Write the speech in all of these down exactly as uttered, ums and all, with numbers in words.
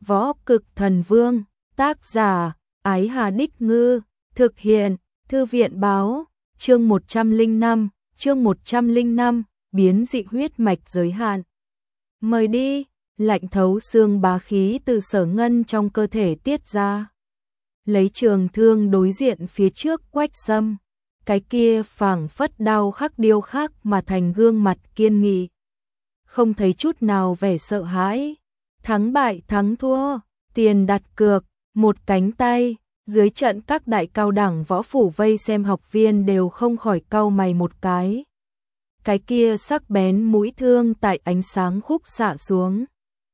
Võ Cực Thần Vương, tác giả, Ái Hà Đích Ngư, thực hiện, Thư viện Báo, chương một trăm lẻ năm, chương một trăm lẻ năm, biến dị huyết mạch giới hạn. Mời đi, lạnh thấu xương bá khí từ Sở Ngân trong cơ thể tiết ra. Lấy trường thương đối diện phía trước Quách Sâm, cái kia phảng phất đao khắc điêu khắc mà thành gương mặt kiên nghị. Không thấy chút nào vẻ sợ hãi, thắng bại thắng thua, tiền đặt cược, một cánh tay, dưới trận các đại cao đẳng võ phủ vây xem học viên đều không khỏi cau mày một cái. Cái kia sắc bén mũi thương tại ánh sáng khúc xạ xuống,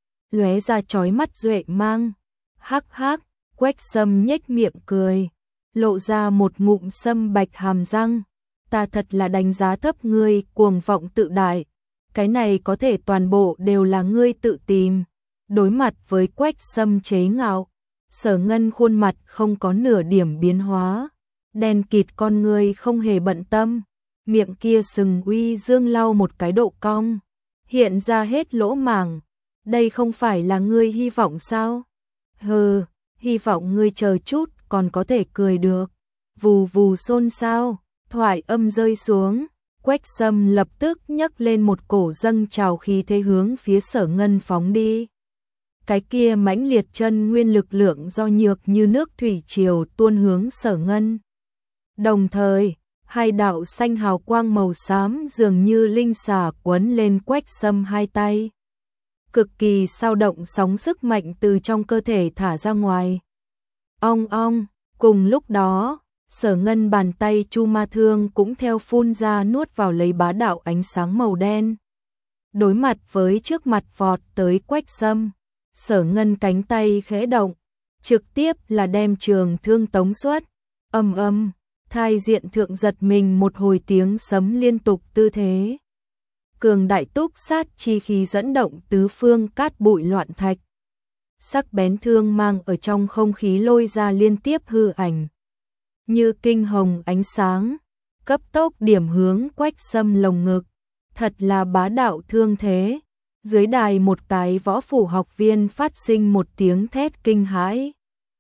lóe ra chói mắt duệ mang. Hắc hắc, Quách Sâm nhếch miệng cười, lộ ra một ngụm sâm bạch hàm răng. Ta thật là đánh giá thấp ngươi, cuồng vọng tự đại. Cái này có thể toàn bộ đều là ngươi tự tìm. Đối mặt với Quách Sâm chế ngạo, Sở Ngân khuôn mặt không có nửa điểm biến hóa, đen kịt con ngươi không hề bận tâm, miệng kia sừng uy dương lau một cái độ cong, hiện ra hết lỗ màng. Đây không phải là ngươi hy vọng sao? Hừ, hy vọng ngươi chờ chút còn có thể cười được. Vù vù xôn xao, thoại âm rơi xuống, Quách Sâm lập tức nhấc lên một cổ dâng trào khí thế hướng phía Sở Ngân phóng đi. Cái kia mãnh liệt chân nguyên lực lượng do nhược như nước thủy triều tuôn hướng Sở Ngân. Đồng thời, hai đạo xanh hào quang màu xám dường như linh xà quấn lên Quách Sâm hai tay. Cực kỳ sao động sóng sức mạnh từ trong cơ thể thả ra ngoài. Ong ong, cùng lúc đó, Sở Ngân bàn tay chu ma thương cũng theo phun ra nuốt vào lấy bá đạo ánh sáng màu đen. Đối mặt với trước mặt vọt tới Quách Sâm, Sở Ngân cánh tay khẽ động, trực tiếp là đem trường thương tống xuất. Ầm ầm, thai diện thượng giật mình một hồi tiếng sấm liên tục tư thế. Cường đại túc sát chi khí dẫn động tứ phương cát bụi loạn thạch. Sắc bén thương mang ở trong không khí lôi ra liên tiếp hư ảnh. Như kinh hồng ánh sáng, cấp tốc điểm hướng Quách Sâm lồng ngực. Thật là bá đạo thương thế. Dưới đài một cái võ phủ học viên phát sinh một tiếng thét kinh hãi.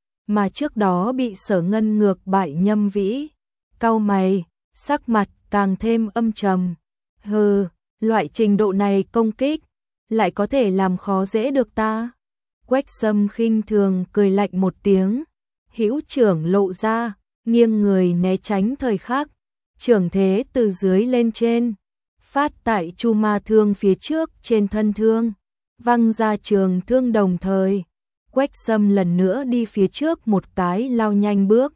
Mà trước đó bị Sở Ngân ngược bại Nhâm Vĩ, cau mày, sắc mặt càng thêm âm trầm. Hừ, loại trình độ này công kích, lại có thể làm khó dễ được ta. Quách Sâm khinh thường cười lạnh một tiếng, hữu trưởng lộ ra, nghiêng người né tránh thời khắc, trưởng thế từ dưới lên trên, phát tại chu ma thương phía trước trên thân thương, văng ra trường thương đồng thời. Quách Sâm lần nữa đi phía trước một cái lao nhanh bước,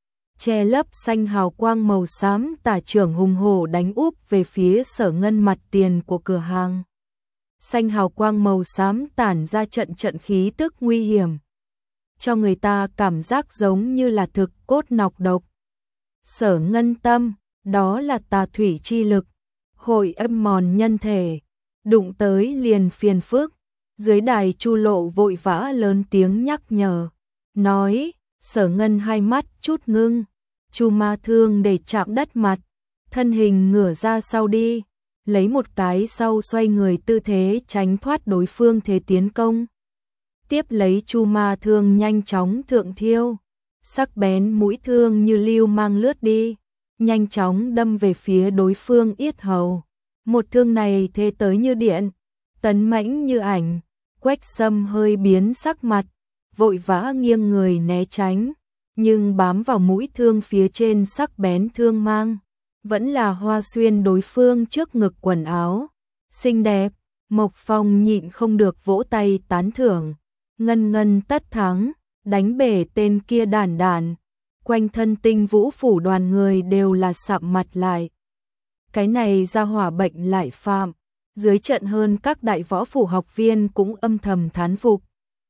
che lấp xanh hào quang màu xám tả trưởng hùng hổ đánh úp về phía Sở Ngân mặt tiền của cửa hàng. Xanh hào quang màu xám tản ra trận trận khí tức nguy hiểm, cho người ta cảm giác giống như là thực cốt nọc độc. Sở Ngân tâm, đó là tà thủy chi lực, hội âm mòn nhân thể, đụng tới liền phiền phức. Dưới đài Chu Lộ vội vã lớn tiếng nhắc nhở, nói. Sở Ngân hai mắt chút ngưng, chu ma thương để chạm đất mặt, thân hình ngửa ra sau đi, lấy một cái sau xoay người tư thế tránh thoát đối phương thế tiến công. Tiếp lấy chu ma thương nhanh chóng thượng thiêu, sắc bén mũi thương như lưu mang lướt đi, nhanh chóng đâm về phía đối phương yết hầu. Một thương này thế tới như điện, tấn mãnh như ảnh. Quách Sâm hơi biến sắc mặt, vội vã nghiêng người né tránh, nhưng bám vào mũi thương phía trên sắc bén thương mang, vẫn là hoa xuyên đối phương trước ngực quần áo. Xinh đẹp, Mộc Phong nhịn không được vỗ tay tán thưởng, ngân ngân tất thắng, đánh bể tên kia đản đản. Quanh thân Tinh Vũ phủ đoàn người đều là sạm mặt lại. Cái này ra hỏa bệnh lại phạm. Dưới trận hơn các đại võ phủ học viên cũng âm thầm thán phục.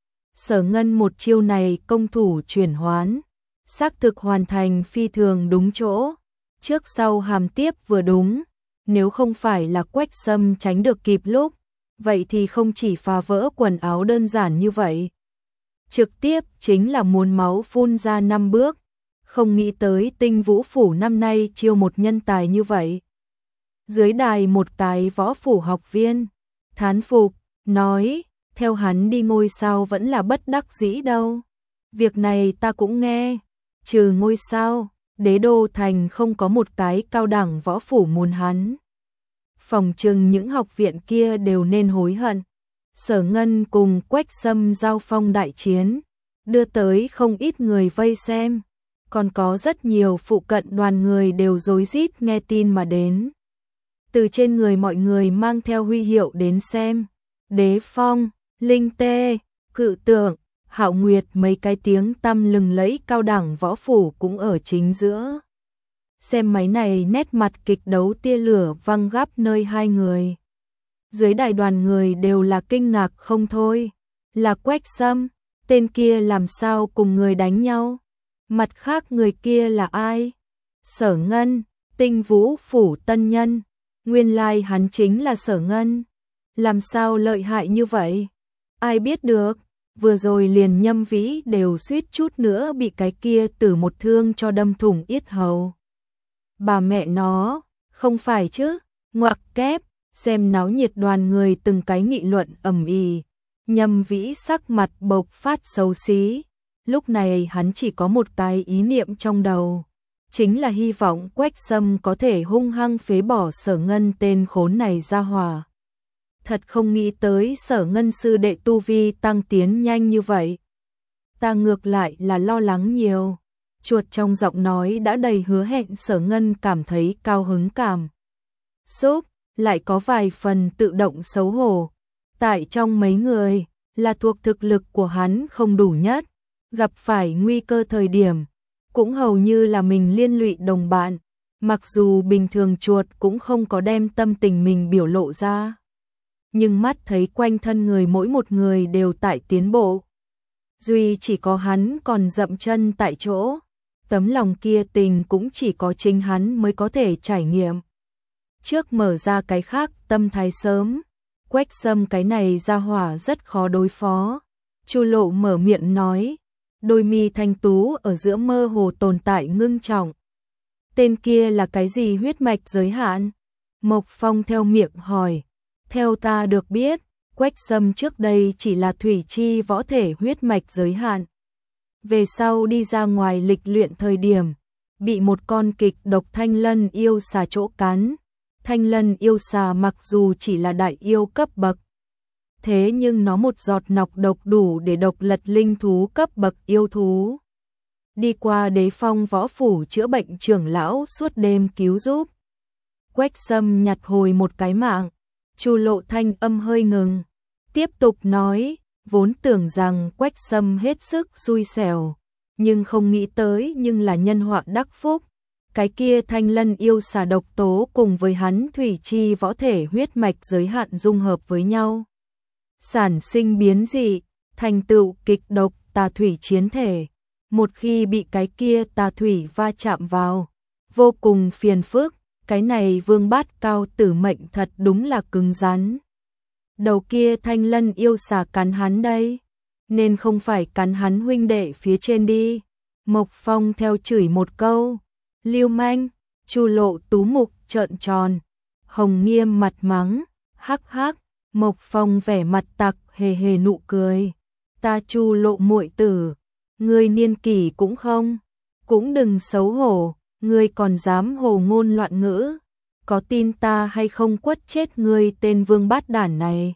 Sở Ngân một chiêu này công thủ chuyển hoán, xác thực hoàn thành phi thường đúng chỗ, trước sau hàm tiếp vừa đúng. Nếu không phải là Quách Sâm tránh được kịp lúc, vậy thì không chỉ phá vỡ quần áo đơn giản như vậy, trực tiếp chính là muốn máu phun ra năm bước. Không nghĩ tới Tinh Vũ phủ năm nay chiêu một nhân tài như vậy. Dưới đài một cái võ phủ học viên thán phục, nói, theo hắn đi ngôi sao vẫn là bất đắc dĩ đâu. Việc này ta cũng nghe, trừ ngôi sao, đế đô thành không có một cái cao đẳng võ phủ muốn hắn. Phòng trừng những học viện kia đều nên hối hận. Sở Ngân cùng Quách Sâm giao phong đại chiến, đưa tới không ít người vây xem, còn có rất nhiều phụ cận đoàn người đều rối rít nghe tin mà đến. Từ trên người mọi người mang theo huy hiệu đến xem, Đế Phong, Linh Tê, Cự Tượng, Hạo Nguyệt mấy cái tiếng tăm lừng lẫy cao đẳng võ phủ cũng ở chính giữa. Xem máy này nét mặt kịch đấu tia lửa văng gấp nơi hai người. Dưới đài đoàn người đều là kinh ngạc không thôi. Là Quách Sâm, tên kia làm sao cùng người đánh nhau? Mặt khác người kia là ai? Sở Ngân, Tinh Vũ phủ tân nhân. Nguyên lai hắn chính là Sở Ngân. Làm sao lợi hại như vậy? Ai biết được, vừa rồi liền Nhâm Vĩ đều suýt chút nữa bị cái kia tử một thương cho đâm thủng yết hầu. Bà mẹ nó, không phải chứ, ngoặc kép, xem náo nhiệt đoàn người từng cái nghị luận ầm ĩ. Nhâm Vĩ sắc mặt bộc phát xấu xí, lúc này hắn chỉ có một cái ý niệm trong đầu, chính là hy vọng Quách Sâm có thể hung hăng phế bỏ Sở Ngân tên khốn này ra hỏa. Thật không nghĩ tới Sở Ngân sư đệ tu vi tăng tiến nhanh như vậy. Ta ngược lại là lo lắng nhiều. Chuột trong giọng nói đã đầy hứa hẹn. Sở Ngân cảm thấy cao hứng cảm xúc, lại có vài phần tự động xấu hổ. Tại trong mấy người, là thuộc thực lực của hắn không đủ nhất, gặp phải nguy cơ thời điểm, cũng hầu như là mình liên lụy đồng bạn, mặc dù bình thường chuột cũng không có đem tâm tình mình biểu lộ ra. Nhưng mắt thấy quanh thân người mỗi một người đều tại tiến bộ. Duy chỉ có hắn còn dậm chân tại chỗ, tấm lòng kia tình cũng chỉ có chính hắn mới có thể trải nghiệm. Trước mở ra cái khác tâm thái sớm, Quách Sâm cái này ra hỏa rất khó đối phó. Chu Lộ mở miệng nói, đôi mi thanh tú ở giữa mơ hồ tồn tại ngưng trọng. Tên kia là cái gì huyết mạch giới hạn? Mộc Phong theo miệng hỏi. Theo ta được biết, Quách Sâm trước đây chỉ là thủy chi võ thể huyết mạch giới hạn. Về sau đi ra ngoài lịch luyện thời điểm, bị một con kịch độc thanh lân yêu xà chỗ cắn. Thanh lân yêu xà mặc dù chỉ là đại yêu cấp bậc, thế nhưng nó một giọt nọc độc đủ để độc lật linh thú cấp bậc yêu thú. Đi qua Đế Phong võ phủ chữa bệnh trưởng lão suốt đêm cứu giúp. Quách Sâm nhặt hồi một cái mạng. Chu Lộ thanh âm hơi ngừng, tiếp tục nói, vốn tưởng rằng Quách Sâm hết sức xui xẻo, nhưng không nghĩ tới nhưng là nhân họa đắc phúc. Cái kia thanh lân yêu xà độc tố cùng với hắn thủy chi võ thể huyết mạch giới hạn dung hợp với nhau, sản sinh biến dị, thành tựu kịch độc tà thủy chiến thể. Một khi bị cái kia tà thủy va chạm vào, vô cùng phiền phức. Cái này vương bát cao tử mệnh thật đúng là cứng rắn. Đầu kia thanh lân yêu xà cắn hắn đây, nên không phải cắn hắn huynh đệ phía trên đi. Mộc Phong theo chửi một câu, lưu manh. Chu Lộ tú mục trợn tròn, Hồng Nghiêm mặt mắng, hắc hắc. Mộc Phong vẻ mặt tặc hề hề nụ cười, ta Chu Lộ muội tử, ngươi niên kỷ cũng không, cũng đừng xấu hổ. Ngươi còn dám hồ ngôn loạn ngữ, có tin ta hay không quất chết ngươi tên vương bát đản này.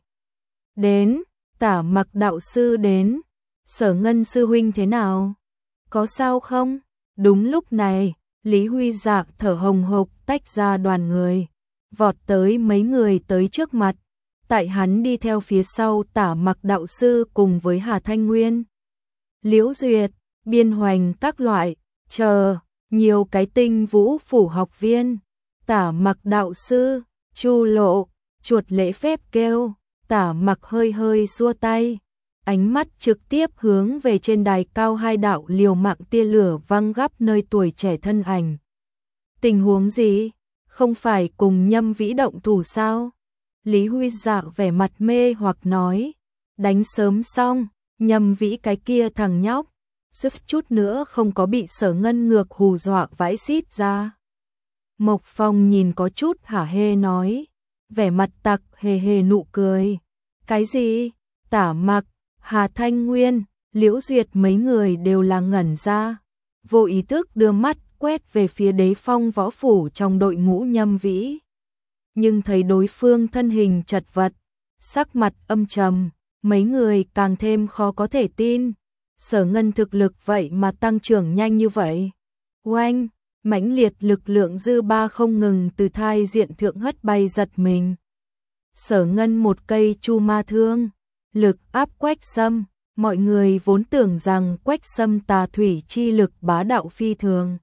Đến, Tả Mặc đạo sư đến, Sở Ngân sư huynh thế nào? Có sao không? Đúng lúc này, Lý Huy Dạc thở hồng hộc tách ra đoàn người, vọt tới mấy người tới trước mặt. Tại hắn đi theo phía sau Tả Mặc đạo sư cùng với Hà Thanh Nguyên, Liễu Duyệt, Biên Hoành các loại, chờ nhiều cái Tinh Vũ phủ học viên. Tả Mặc đạo sư, Chu Lộ, chuột lễ phép kêu. Tả Mặc hơi hơi xua tay, ánh mắt trực tiếp hướng về trên đài cao hai đạo liều mạng tia lửa văng gấp nơi tuổi trẻ thân ảnh. Tình huống gì? Không phải cùng Nhâm Vĩ động thủ sao? Lý Huy Dạ vẻ mặt mê hoặc nói, đánh sớm xong, Nhâm Vĩ cái kia thằng nhóc, suýt chút nữa không có bị Sở Ngân ngược hù dọa vãi xít ra. Mộc Phong nhìn có chút hả hê nói, vẻ mặt tặc hề hề nụ cười. Cái gì? Tả Mặc, Hà Thanh Nguyên, Liễu Duyệt mấy người đều là ngẩn ra, vô ý thức đưa mắt quét về phía Đế Phong võ phủ trong đội ngũ Nhâm Vĩ. Nhưng thấy đối phương thân hình chật vật, sắc mặt âm trầm, mấy người càng thêm khó có thể tin. Sở Ngân thực lực vậy mà tăng trưởng nhanh như vậy. Oanh, mãnh liệt lực lượng dư ba không ngừng từ thai diện thượng hất bay giật mình. Sở Ngân một cây chu ma thương, lực áp Quách Sâm, mọi người vốn tưởng rằng Quách Sâm tà thủy chi lực bá đạo phi thường.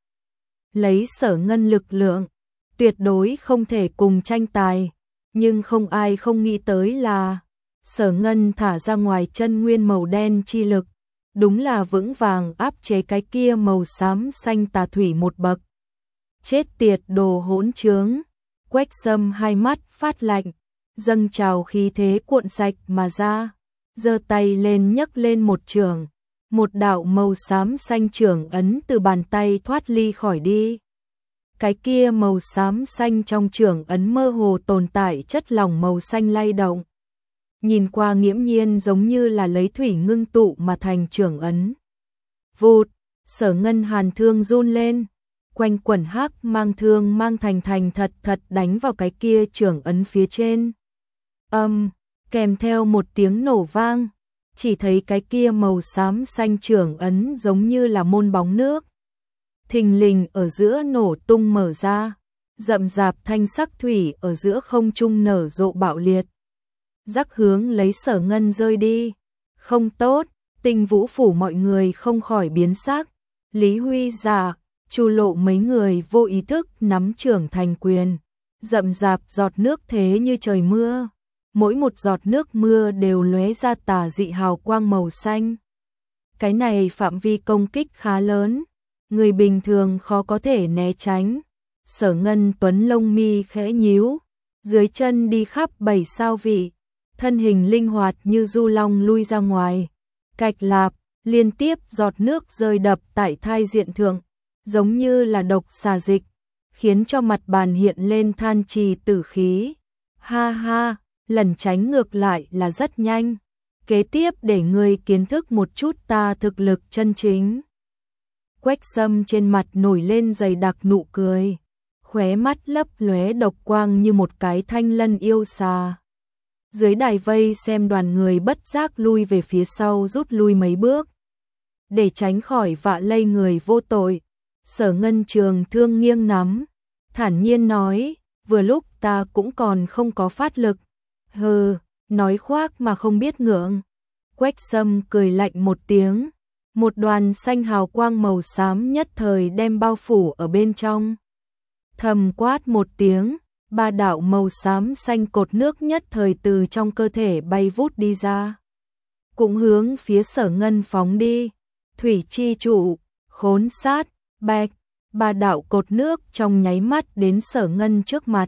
Lấy Sở Ngân lực lượng, tuyệt đối không thể cùng tranh tài, nhưng không ai không nghĩ tới là Sở Ngân thả ra ngoài chân nguyên màu đen chi lực, đúng là vững vàng áp chế cái kia màu xám xanh tà thủy một bậc. Chết tiệt đồ hỗn trướng, Quách Sâm hai mắt phát lạnh, dâng trào khí thế cuộn sạch mà ra, giơ tay lên nhấc lên một trường, một đạo màu xám xanh trường ấn từ bàn tay thoát ly khỏi đi. Cái kia màu xám xanh trong trường ấn mơ hồ tồn tại chất lỏng màu xanh lay động. Nhìn qua nghiễm nhiên giống như là lấy thủy ngưng tụ mà thành trường ấn. Vụt, Sở Ngân hàn thương run lên, quanh quẩn hắc mang thương mang thành thành thật thật đánh vào cái kia trường ấn phía trên. Âm, um, kèm theo một tiếng nổ vang, chỉ thấy cái kia màu xám xanh trường ấn giống như là môn bóng nước. Thình lình ở giữa nổ tung mở ra, rậm rạp thanh sắc thủy ở giữa không trung nở rộ bạo liệt. Rắc hướng lấy Sở Ngân rơi đi. Không tốt, Tinh Vũ phủ mọi người không khỏi biến sắc. Lý Huy Giả, Chu Lộ mấy người vô ý thức nắm trưởng thành quyền. Rậm rạp giọt nước thế như trời mưa. Mỗi một giọt nước mưa đều lóe ra tà dị hào quang màu xanh. Cái này phạm vi công kích khá lớn, người bình thường khó có thể né tránh. Sở Ngân Tuấn lông mi khẽ nhíu, dưới chân đi khắp bảy sao vị, thân hình linh hoạt như du long lui ra ngoài. Cạch lạp, liên tiếp giọt nước rơi đập tại thai diện thượng, giống như là độc xà dịch, khiến cho mặt bàn hiện lên than trì tử khí. Ha ha, lần tránh ngược lại là rất nhanh. Kế tiếp để ngươi kiến thức một chút ta thực lực chân chính. Quách Sâm trên mặt nổi lên dày đặc nụ cười, khóe mắt lấp lóe độc quang như một cái thanh lân yêu xà. Dưới đài vây xem đoàn người bất giác lui về phía sau rút lui mấy bước. Để tránh khỏi vạ lây người vô tội, Sở Ngân trường thương nghiêng nắm, thản nhiên nói, vừa lúc ta cũng còn không có phát lực. Hừ, nói khoác mà không biết ngượng. Quách Sâm cười lạnh một tiếng, một đoàn xanh hào quang màu xám nhất thời đem bao phủ ở bên trong. Thầm quát một tiếng, ba đạo màu xám xanh cột nước nhất thời từ trong cơ thể bay vút đi ra. Cũng hướng phía Sở Ngân phóng đi. Thủy chi trụ, khốn sát, bạch, ba đạo cột nước trong nháy mắt đến Sở Ngân trước mặt.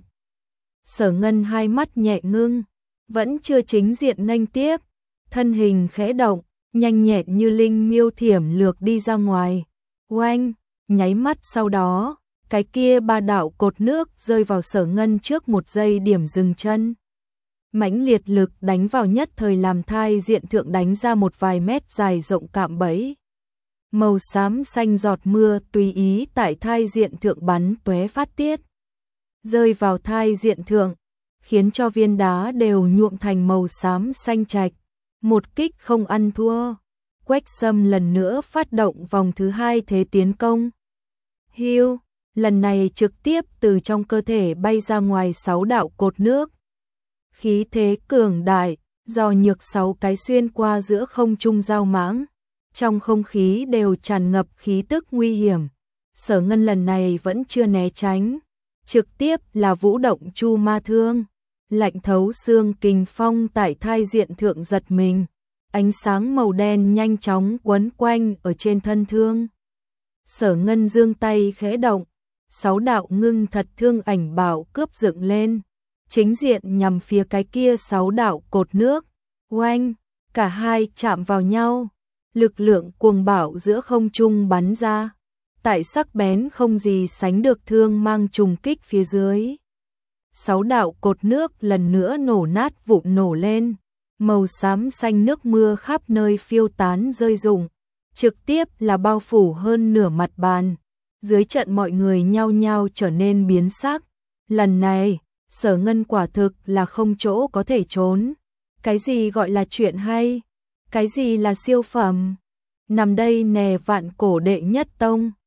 Sở Ngân hai mắt nhẹ ngưng, vẫn chưa chính diện nghênh tiếp, thân hình khẽ động, nhanh nhẹn như linh miêu thiểm lược đi ra ngoài. Oanh, nháy mắt sau đó, cái kia ba đạo cột nước rơi vào Sở Ngân trước một giây điểm dừng chân. Mãnh liệt lực đánh vào nhất thời làm thai diện thượng đánh ra một vài mét dài rộng cạm bẫy. Màu xám xanh giọt mưa tùy ý tại thai diện thượng bắn tóe phát tiết, rơi vào thai diện thượng, khiến cho viên đá đều nhuộm thành màu xám xanh trạch. Một kích không ăn thua. Quách Sâm lần nữa phát động vòng thứ hai thế tiến công. Hiu, lần này trực tiếp từ trong cơ thể bay ra ngoài sáu đạo cột nước. Khí thế cường đại, do nhược sáu cái xuyên qua giữa không trung giao mãng. Trong không khí đều tràn ngập khí tức nguy hiểm. Sở Ngân lần này vẫn chưa né tránh, trực tiếp là vũ động chu ma thương. Lạnh thấu xương kình phong tại thai diện thượng giật mình, ánh sáng màu đen nhanh chóng quấn quanh ở trên thân thương. Sở Ngân giương tay khẽ động, sáu đạo ngưng thật thương ảnh bảo cướp dựng lên, chính diện nhằm phía cái kia sáu đạo cột nước. Oanh, cả hai chạm vào nhau, lực lượng cuồng bạo giữa không trung bắn ra, tại sắc bén không gì sánh được thương mang trùng kích phía dưới. Sáu đạo cột nước lần nữa nổ nát vụn nổ lên, màu xám xanh nước mưa khắp nơi phiêu tán rơi rụng, trực tiếp là bao phủ hơn nửa mặt bàn. Dưới trận mọi người nhao nhao trở nên biến sắc. Lần này, Sở Ngân quả thực là không chỗ có thể trốn. Cái gì gọi là chuyện hay? Cái gì là siêu phẩm? Nằm đây nè vạn cổ đệ nhất tông.